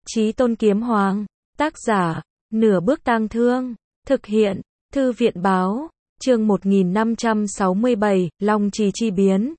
Chí Tôn Kiếm Hoàng. Tác giả, Nửa Bước Tang Thương. Thực hiện, Thư viện báo. Chương 1567, Long Trì chi biến.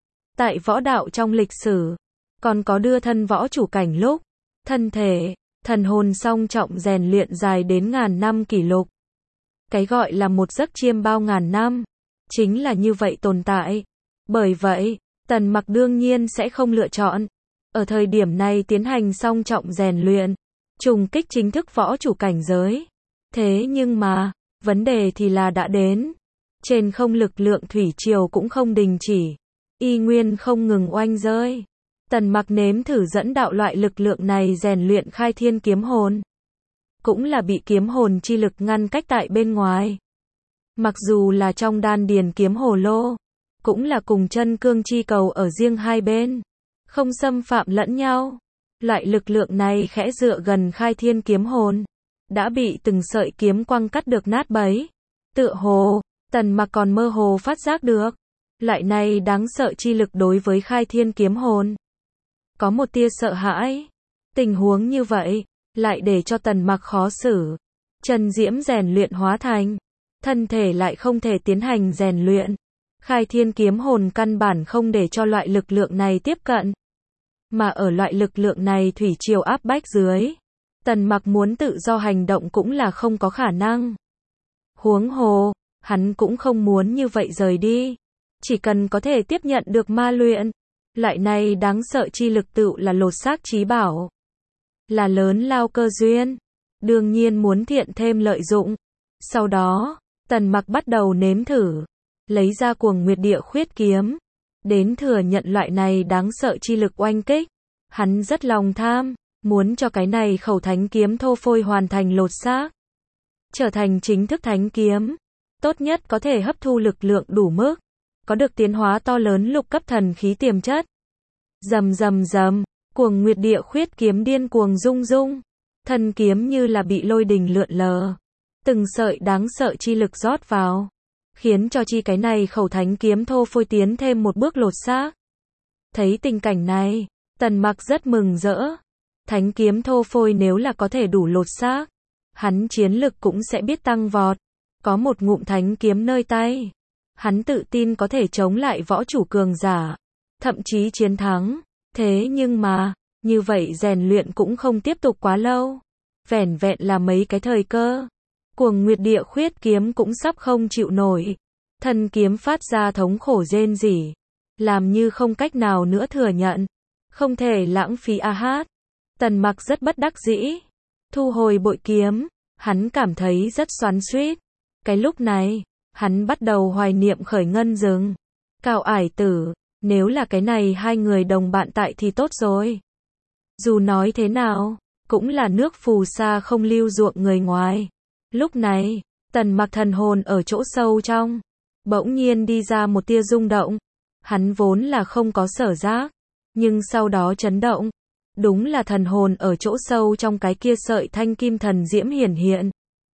Tại võ đạo trong lịch sử, còn có đưa thân võ chủ cảnh lúc, thân thể, thần hồn song trọng rèn luyện dài đến ngàn năm kỷ lục. Cái gọi là một giấc chiêm bao ngàn năm, chính là như vậy tồn tại. Bởi vậy, Tần Mặc đương nhiên sẽ không lựa chọn ở thời điểm này tiến hành song trọng rèn luyện, trùng kích chính thức võ chủ cảnh giới. Thế nhưng mà, vấn đề thì là đã đến. Trên không lực lượng thủy triều cũng không đình chỉ, y nguyên không ngừng oanh rơi. Tần Mặc nếm thử dẫn đạo loại lực lượng này rèn luyện khai thiên kiếm hồn, cũng là bị kiếm hồn chi lực ngăn cách tại bên ngoài. Mặc dù là trong đan điền kiếm hồ lô, cũng là cùng chân cương chi cầu ở riêng hai bên, không xâm phạm lẫn nhau. Loại lực lượng này khẽ dựa gần khai thiên kiếm hồn, đã bị từng sợi kiếm quăng cắt được nát bấy. Tựa hồ, Tần Mặc còn mơ hồ phát giác được, loại này đáng sợ chi lực đối với khai thiên kiếm hồn có một tia sợ hãi. Tình huống như vậy, lại để cho Tần Mặc khó xử. Chân diễm rèn luyện hóa thành, thân thể lại không thể tiến hành rèn luyện. Khai thiên kiếm hồn căn bản không để cho loại lực lượng này tiếp cận. Mà ở loại lực lượng này thủy triều áp bách dưới, Tần Mặc muốn tự do hành động cũng là không có khả năng. Huống hồ, hắn cũng không muốn như vậy rời đi. Chỉ cần có thể tiếp nhận được ma luyện, loại này đáng sợ chi lực tựu là lột xác chí bảo, là lớn lao cơ duyên, đương nhiên muốn thiện thêm lợi dụng. Sau đó, Tần Mặc bắt đầu nếm thử, lấy ra Cuồng Nguyệt Địa Khuyết kiếm, đến thừa nhận loại này đáng sợ chi lực oanh kích. Hắn rất lòng tham, muốn cho cái này khẩu thánh kiếm thô phôi hoàn thành lột xác, trở thành chính thức thánh kiếm, tốt nhất có thể hấp thu lực lượng đủ mức, có được tiến hóa to lớn lục cấp thần khí tiềm chất. Rầm rầm rầm, Cuồng Nguyệt Địa Khuyết kiếm điên cuồng rung rung, thân kiếm như là bị lôi đình lượn lờ, từng sợi đáng sợ chi lực rót vào, khiến cho chi cái này khẩu thánh kiếm thô phôi tiến thêm một bước lột xác. Thấy tình cảnh này, Tần Mặc rất mừng rỡ. Thánh kiếm thô phôi nếu là có thể đủ lột xác, hắn chiến lực cũng sẽ biết tăng vọt. Có một ngụm thánh kiếm nơi tay, hắn tự tin có thể chống lại võ chủ cường giả, thậm chí chiến thắng. Thế nhưng mà, như vậy rèn luyện cũng không tiếp tục quá lâu. Vẻn vẹn là mấy cái thời cơ, Cuồng Nguyệt Địa Khuyết kiếm cũng sắp không chịu nổi. Thân kiếm phát ra thống khổ rên rỉ, làm như không cách nào nữa thừa nhận, không thể lãng phí a hát. Tần Mặc rất bất đắc dĩ, thu hồi bội kiếm, hắn cảm thấy rất xoắn xuýt. Cái lúc này, hắn bắt đầu hoài niệm khởi ngân rừng, Cao Ải Tử, nếu là cái này hai người đồng bạn tại thì tốt rồi. Dù nói thế nào, cũng là nước phù sa không lưu ruộng người ngoài. Lúc này, Tần Mặc thần hồn ở chỗ sâu trong, bỗng nhiên đi ra một tia rung động. Hắn vốn là không có sở giác, nhưng sau đó chấn động. Đúng là thần hồn ở chỗ sâu trong cái kia sợi thanh kim thần diễm hiển hiện,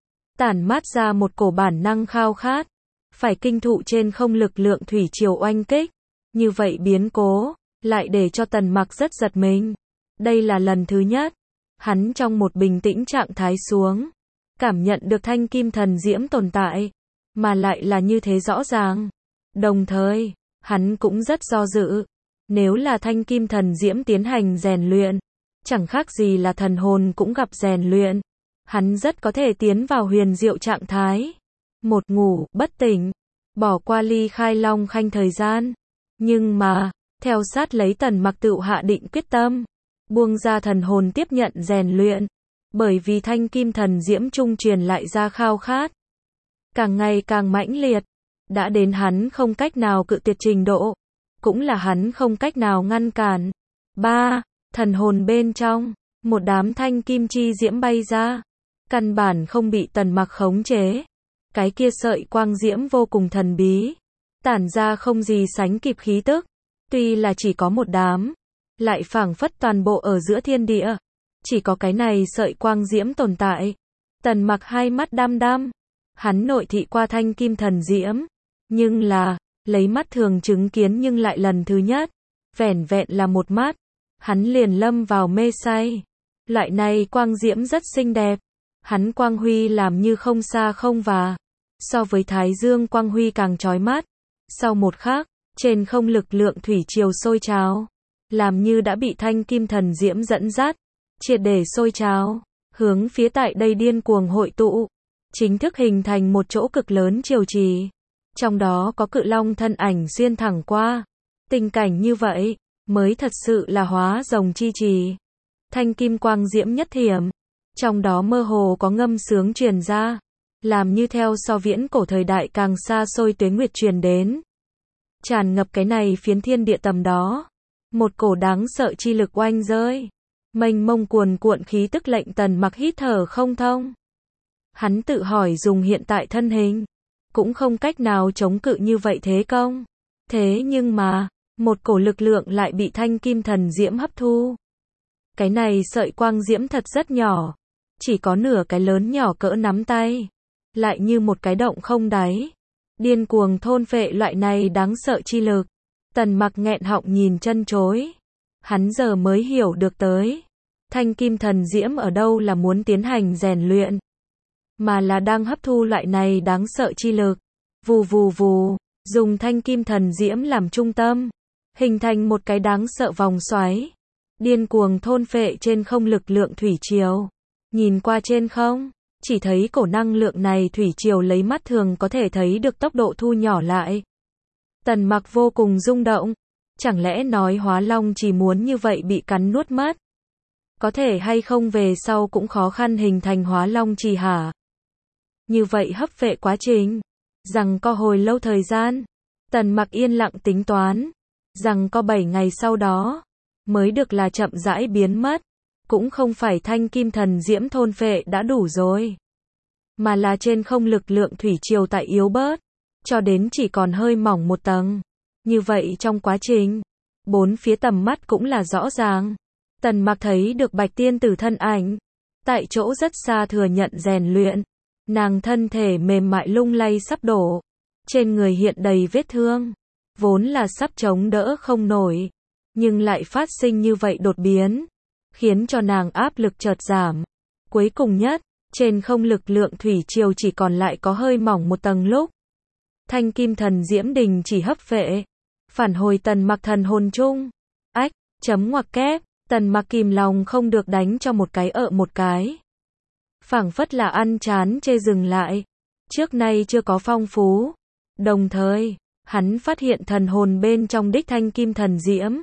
tản mát ra một cổ bản năng khao khát, phải kinh thụ trên không lực lượng thủy triều oanh kích. Như vậy biến cố, lại để cho Tần Mặc rất giật mình. Đây là lần thứ nhất, hắn trong một bình tĩnh trạng thái xuống, cảm nhận được thanh kim thần diễm tồn tại, mà lại là như thế rõ ràng. Đồng thời, hắn cũng rất do dự. Nếu là thanh kim thần diễm tiến hành rèn luyện, chẳng khác gì là thần hồn cũng gặp rèn luyện. Hắn rất có thể tiến vào huyền diệu trạng thái, một ngủ, bất tỉnh, bỏ qua ly khai long khanh thời gian. Nhưng mà, theo sát lấy Tần Mặc tự hạ định quyết tâm, buông ra thần hồn tiếp nhận rèn luyện, bởi vì thanh kim thần diễm trung truyền lại ra khao khát, càng ngày càng mãnh liệt, đã đến hắn không cách nào cự tuyệt trình độ, cũng là hắn không cách nào ngăn cản. Thần hồn bên trong, một đám thanh kim chi diễm bay ra, căn bản không bị Tần Mặc khống chế. Cái kia sợi quang diễm vô cùng thần bí, tản ra không gì sánh kịp khí tức, tuy là chỉ có một đám, lại phảng phất toàn bộ ở giữa thiên địa, chỉ có cái này sợi quang diễm tồn tại. Tần Mặc hai mắt đăm đăm, hắn nội thị qua thanh kim thần diễm, nhưng là, lấy mắt thường chứng kiến nhưng lại lần thứ nhất, vẻn vẹn là một mắt, hắn liền lâm vào mê say. Loại này quang diễm rất xinh đẹp. Hắn quang huy làm như không xa không và. So với Thái Dương quang huy càng chói mắt. Sau một khắc, trên không lực lượng thủy triều sôi trào. Làm như đã bị thanh kim thần diễm dẫn dắt. Triệt để sôi trào. Hướng phía tại đây điên cuồng hội tụ. Chính thức hình thành một chỗ cực lớn triều trì. Trong đó có cự long thân ảnh xuyên thẳng qua. Tình cảnh như vậy, mới thật sự là hóa rồng chi trì. Thanh kim quang diễm nhất thiểm. Trong đó mơ hồ có ngâm sướng truyền ra. Làm như theo so viễn cổ thời đại càng xa xôi tuế nguyệt truyền đến. Tràn ngập cái này phiến thiên địa tầm đó. Một cổ đáng sợ chi lực oanh rơi. Mênh mông cuồn cuộn khí tức lệnh Tần Mặc hít thở không thông. Hắn tự hỏi dùng hiện tại thân hình. Cũng không cách nào chống cự như vậy thế công. Thế nhưng mà, một cổ lực lượng lại bị thanh kim thần diễm hấp thu. Cái này sợi quang diễm thật rất nhỏ. Chỉ có nửa cái lớn nhỏ cỡ nắm tay. Lại như một cái động không đáy. Điên cuồng thôn phệ loại này đáng sợ chi lực. Tần Mặc nghẹn họng nhìn chân chối. Hắn giờ mới hiểu được tới. Thanh kim thần diễm ở đâu là muốn tiến hành rèn luyện. Mà là đang hấp thu loại này đáng sợ chi lực. Vù vù vù. Dùng thanh kim thần diễm làm trung tâm. Hình thành một cái đáng sợ vòng xoáy. Điên cuồng thôn phệ trên không lực lượng thủy triều. Nhìn qua trên không. Chỉ thấy cổ năng lượng này thủy triều lấy mắt thường có thể thấy được tốc độ thu nhỏ lại. Tần Mặc vô cùng rung động. Chẳng lẽ nói Hóa Long chỉ muốn như vậy bị cắn nuốt mất? Có thể hay không về sau cũng khó khăn hình thành Hóa Long trì hả? Như vậy hấp phệ quá trình. Rằng có hồi lâu thời gian. Tần Mặc yên lặng tính toán. Rằng có 7 ngày sau đó. Mới được là chậm rãi biến mất. Cũng không phải thanh kim thần diễm thôn phệ đã đủ rồi. Mà là trên không lực lượng thủy triều tại yếu bớt. Cho đến chỉ còn hơi mỏng một tầng. Như vậy trong quá trình. Bốn phía tầm mắt cũng là rõ ràng. Tần Mặc thấy được Bạch Tiên Tử thân ảnh. Tại chỗ rất xa thừa nhận rèn luyện. Nàng thân thể mềm mại lung lay sắp đổ. Trên người hiện đầy vết thương. Vốn là sắp chống đỡ không nổi. Nhưng lại phát sinh như vậy đột biến. Khiến cho nàng áp lực chợt giảm. Cuối cùng nhất, trên không lực lượng thủy triều chỉ còn lại có hơi mỏng một tầng lúc. Thanh kim thần diễm đình chỉ hấp phệ. Phản hồi Tần Mặc thần hồn chung. Ách, chấm ngoặc kép. Tần Mặc kìm lòng không được đánh cho một cái một cái. Phảng phất là ăn chán chê dừng lại. Trước nay chưa có phong phú. Đồng thời, hắn phát hiện thần hồn bên trong đích thanh kim thần diễm.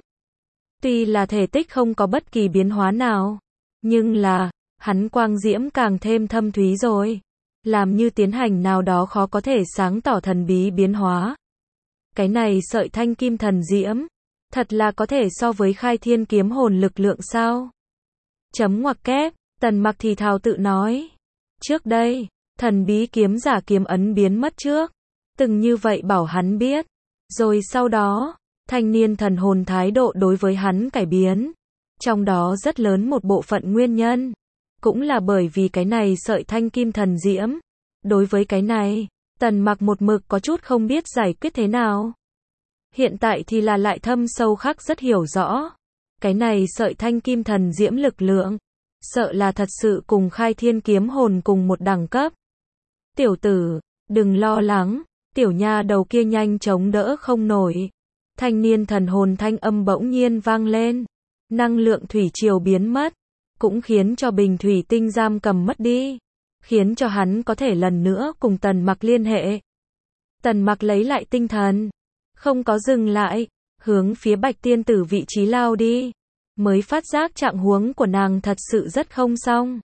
Tuy là thể tích không có bất kỳ biến hóa nào. Nhưng là, hắn quang diễm càng thêm thâm thúy rồi. Làm như tiến hành nào đó khó có thể sáng tỏ thần bí biến hóa. Cái này sợi thanh kim thần diễm. Thật là có thể so với khai thiên kiếm hồn lực lượng sao? Chấm ngoặc kép, Tần Mặc thì thào tự nói. Trước đây, thần bí kiếm giả kiếm ấn biến mất trước. Từng như vậy bảo hắn biết. Rồi sau đó, thanh niên thần hồn thái độ đối với hắn cải biến. Trong đó rất lớn một bộ phận nguyên nhân. Cũng là bởi vì cái này sợi thanh kim thần diễm. Đối với cái này, Tần Mặc một mực có chút không biết giải quyết thế nào. Hiện tại thì là lại thâm sâu khắc rất hiểu rõ. Cái này sợi thanh kim thần diễm lực lượng. Sợ là thật sự cùng khai thiên kiếm hồn cùng một đẳng cấp. Tiểu tử, đừng lo lắng. Tiểu nha đầu kia nhanh chống đỡ không nổi. Thanh niên thần hồn thanh âm bỗng nhiên vang lên. Năng lượng thủy triều biến mất. Cũng khiến cho bình thủy tinh giam cầm mất đi. Khiến cho hắn có thể lần nữa cùng Tần Mặc liên hệ. Tần Mặc lấy lại tinh thần. Không có dừng lại. Hướng phía Bạch Tiên Tử vị trí lao đi. Mới phát giác trạng huống của nàng thật sự rất không xong.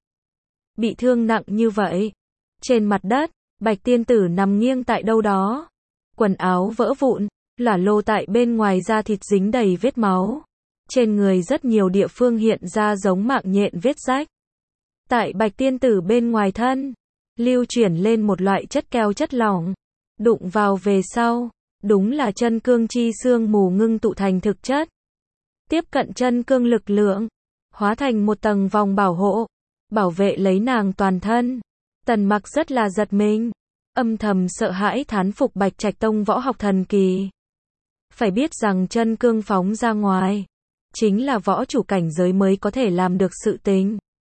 Bị thương nặng như vậy. Trên mặt đất, Bạch Tiên Tử nằm nghiêng tại đâu đó. Quần áo vỡ vụn. Lả lô tại bên ngoài da thịt dính đầy vết máu. Trên người rất nhiều địa phương hiện ra giống mạng nhện vết rách. Tại Bạch Tiên Tử bên ngoài thân, lưu chuyển lên một loại chất keo chất lỏng. Đụng vào về sau, đúng là chân cương chi xương mù ngưng tụ thành thực chất. Tiếp cận chân cương lực lượng, hóa thành một tầng vòng bảo hộ, bảo vệ lấy nàng toàn thân. Tần Mặc rất là giật mình, âm thầm sợ hãi thán phục Bạch Trạch Tông võ học thần kỳ. Phải biết rằng chân cương phóng ra ngoài, chính là võ chủ cảnh giới mới có thể làm được sự tình.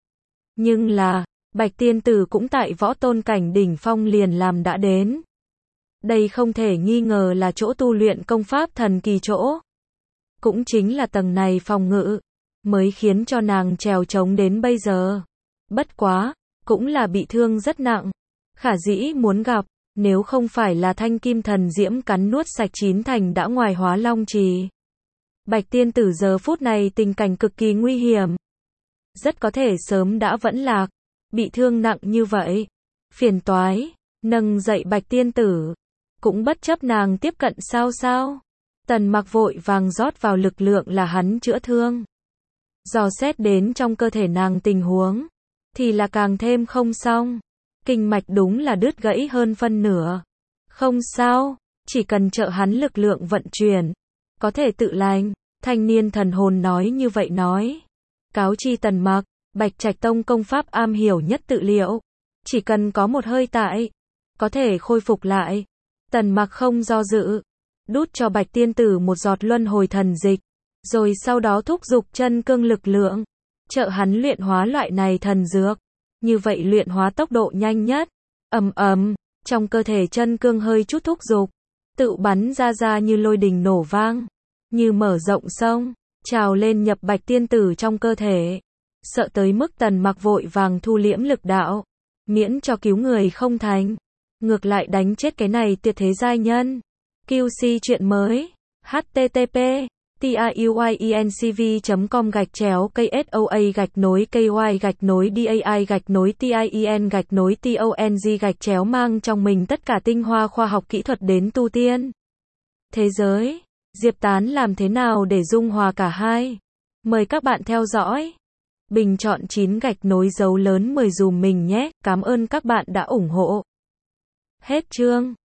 Nhưng là, Bạch Tiên Tử cũng tại võ tôn cảnh đỉnh phong liền làm đã đến. Đây không thể nghi ngờ là chỗ tu luyện công pháp thần kỳ chỗ. Cũng chính là tầng này phòng ngự, mới khiến cho nàng trèo trống đến bây giờ. Bất quá, cũng là bị thương rất nặng. Khả dĩ muốn gặp, nếu không phải là thanh kim thần diễm cắn nuốt sạch 9 thành đã ngoài hóa long trì. Bạch Tiên Tử giờ phút này tình cảnh cực kỳ nguy hiểm. Rất có thể sớm đã vẫn lạc, bị thương nặng như vậy. Phiền toái, nâng dậy Bạch Tiên Tử. Cũng bất chấp nàng tiếp cận sao. Tần Mặc vội vàng rót vào lực lượng là hắn chữa thương. Dò xét đến trong cơ thể nàng tình huống, thì là càng thêm không xong. Kinh mạch đúng là đứt gãy hơn phân nửa. Không sao, chỉ cần trợ hắn lực lượng vận chuyển, có thể tự lành. Thanh niên thần hồn nói như vậy nói. Cáo chi Tần Mặc, Bạch Trạch Tông công pháp am hiểu nhất tự liệu. Chỉ cần có một hơi tại, có thể khôi phục lại. Tần Mặc không do dự, đút cho Bạch Tiên Tử một giọt luân hồi thần dịch, rồi sau đó thúc giục chân cương lực lượng, trợ hắn luyện hóa loại này thần dược. Như vậy luyện hóa tốc độ nhanh nhất. Trong cơ thể chân cương hơi chút thúc giục, tự bắn ra như lôi đình nổ vang, như mở rộng sông, trào lên nhập Bạch Tiên Tử trong cơ thể. Sợ tới mức Tần Mặc vội vàng thu liễm lực đạo, miễn cho cứu người không thành, ngược lại đánh chết cái này tuyệt thế giai nhân. QC chuyện mới. http://tiyuincv.com/KSOA-KOI-DAI-TIEN-TONG mang trong mình tất cả tinh hoa khoa học kỹ thuật đến tu tiên thế giới. Diệp Tán làm thế nào để dung hòa cả hai? Mời các bạn theo dõi. Bình chọn 9 gạch nối dấu lớn 10 dùm mình nhé. Cảm ơn các bạn đã ủng hộ. Hết chương.